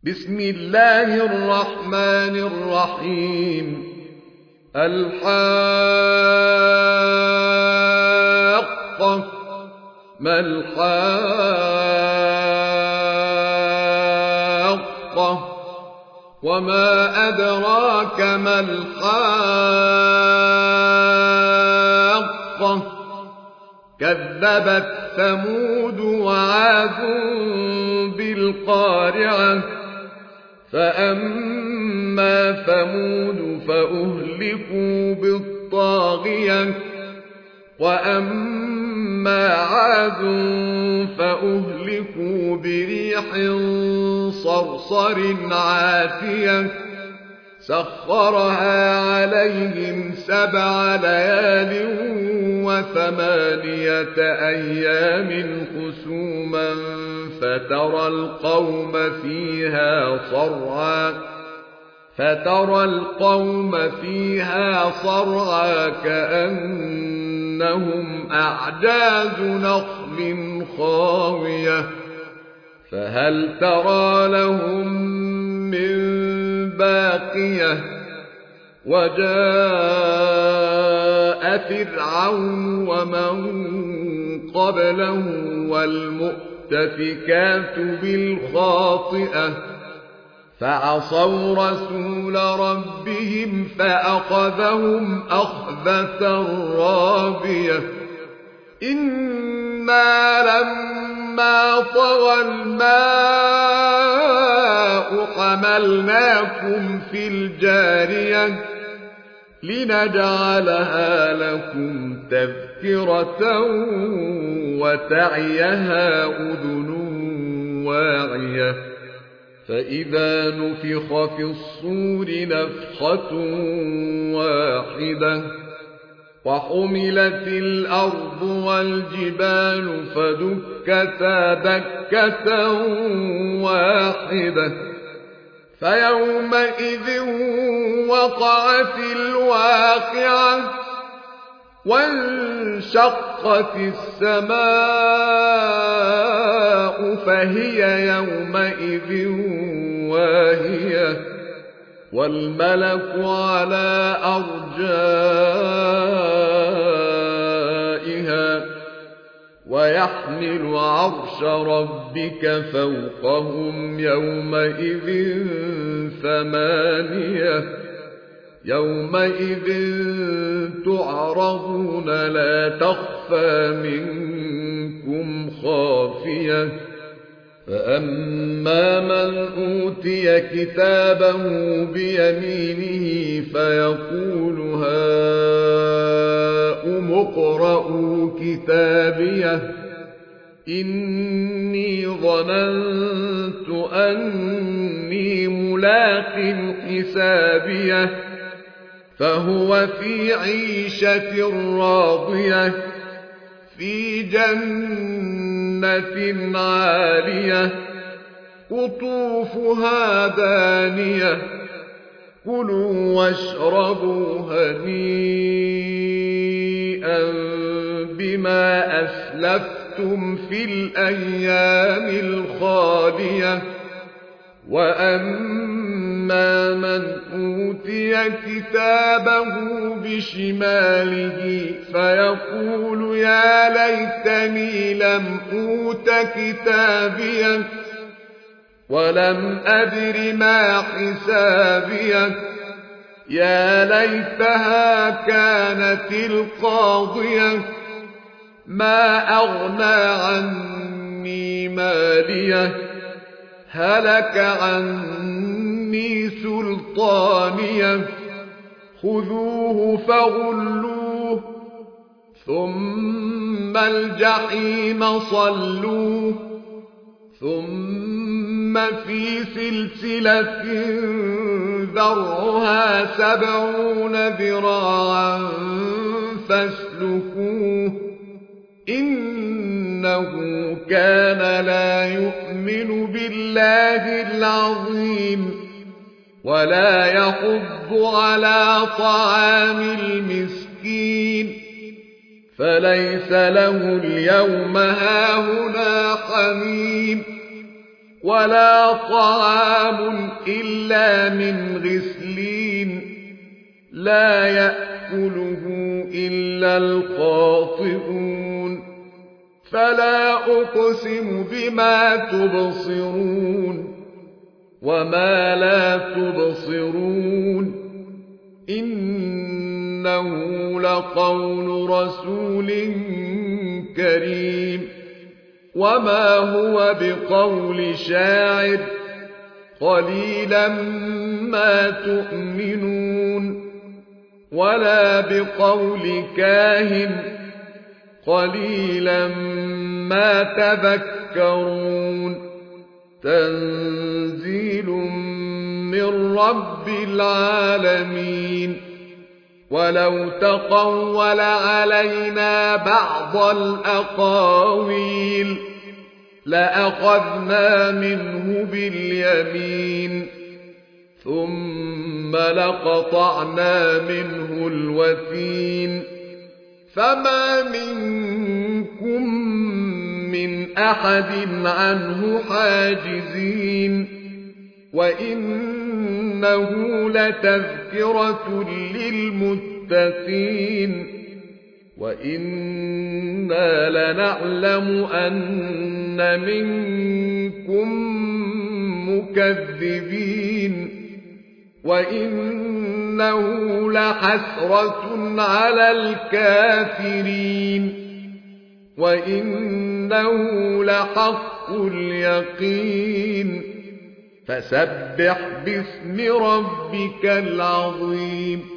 بسم الله الرحمن الرحيم. الحاقة ما الحاقة وما أدراك ما الحاقة كذبت ثمود وعاد بالقارعة فأما ثمود فأهلكوا بالطاغية وأما عاد فأهلكوا بريح صرصر عاتية سخرها عليهم 7 ليال و8 أيام حسوما فترى القوم فيها صرعى كأنهم أعجاز نخل خاوية فهل ترى لهم من باقية وجاء فرعون ومن قبله والمؤتفكات بالخاطئة فعصوا رسول ربهم فأخذهم أخذة رابية إنا لما طغى الماء حملناكم في الجارية لنجعلها لكم تذكرة وتعيها أذن واعية فإذا نفخ في الصور نفخة واحدة وحملت الأرض والجبال فدكتا دكة واحدة فيومئذ وقعت الواقعة وانشقت السماء فهي يومئذ واهية والملك على أرجائها ويحمل عرش ربك فوقهم يومئذ 8 يومئذ تعرضون لا تخفى منكم خافية فأما من أوتي كتابه بيمينه فيقول هاؤم اقرءوا كتابيه إني ظننت أني ملاق حسابيه فهو في عيشة راضية في جنة عالية قطوفها دانية كلوا واشربوا هنيئا بما أسلفتم في الأيام الخالية وأما من أوتي كتابه بشماله فيقول يا ليتني لم أوت كتابيه ولم أدر ما حسابيه يا ليتها كانت القاضية ما أغنى عني ماليه هلك عني سلطانيه خذوه فغلوه ثم الجحيم صلوه ثم في سلسلة ذرعها 70 ذراعا فاسلكوه إنه كان لا يؤمن بالله العظيم ولا يحض على طعام المسكين فليس له اليوم هاهنا حميم ولا طعام إلا من غسلين لا يأكله إلا الخاطئون فلا أقسم بما تبصرون وما لا تبصرون إنه لقول رسول كريم وما هو بقول شاعر قليلا ما تؤمنون ولا بقول كاهن قليلا ما تذكرون تنزيل من رب العالمين ولو تقول علينا بعض الأقاويل لأخذنا منه باليمين ثم لقطعنا منه الوتين فما منكم من أحد عنه حاجزين وإنه لتذكرة للمتقين وإنا لنعلم أن منكم مكذبين وإنه لحسرة على الكافرين وإنه لحق اليقين فسبح باسم ربك العظيم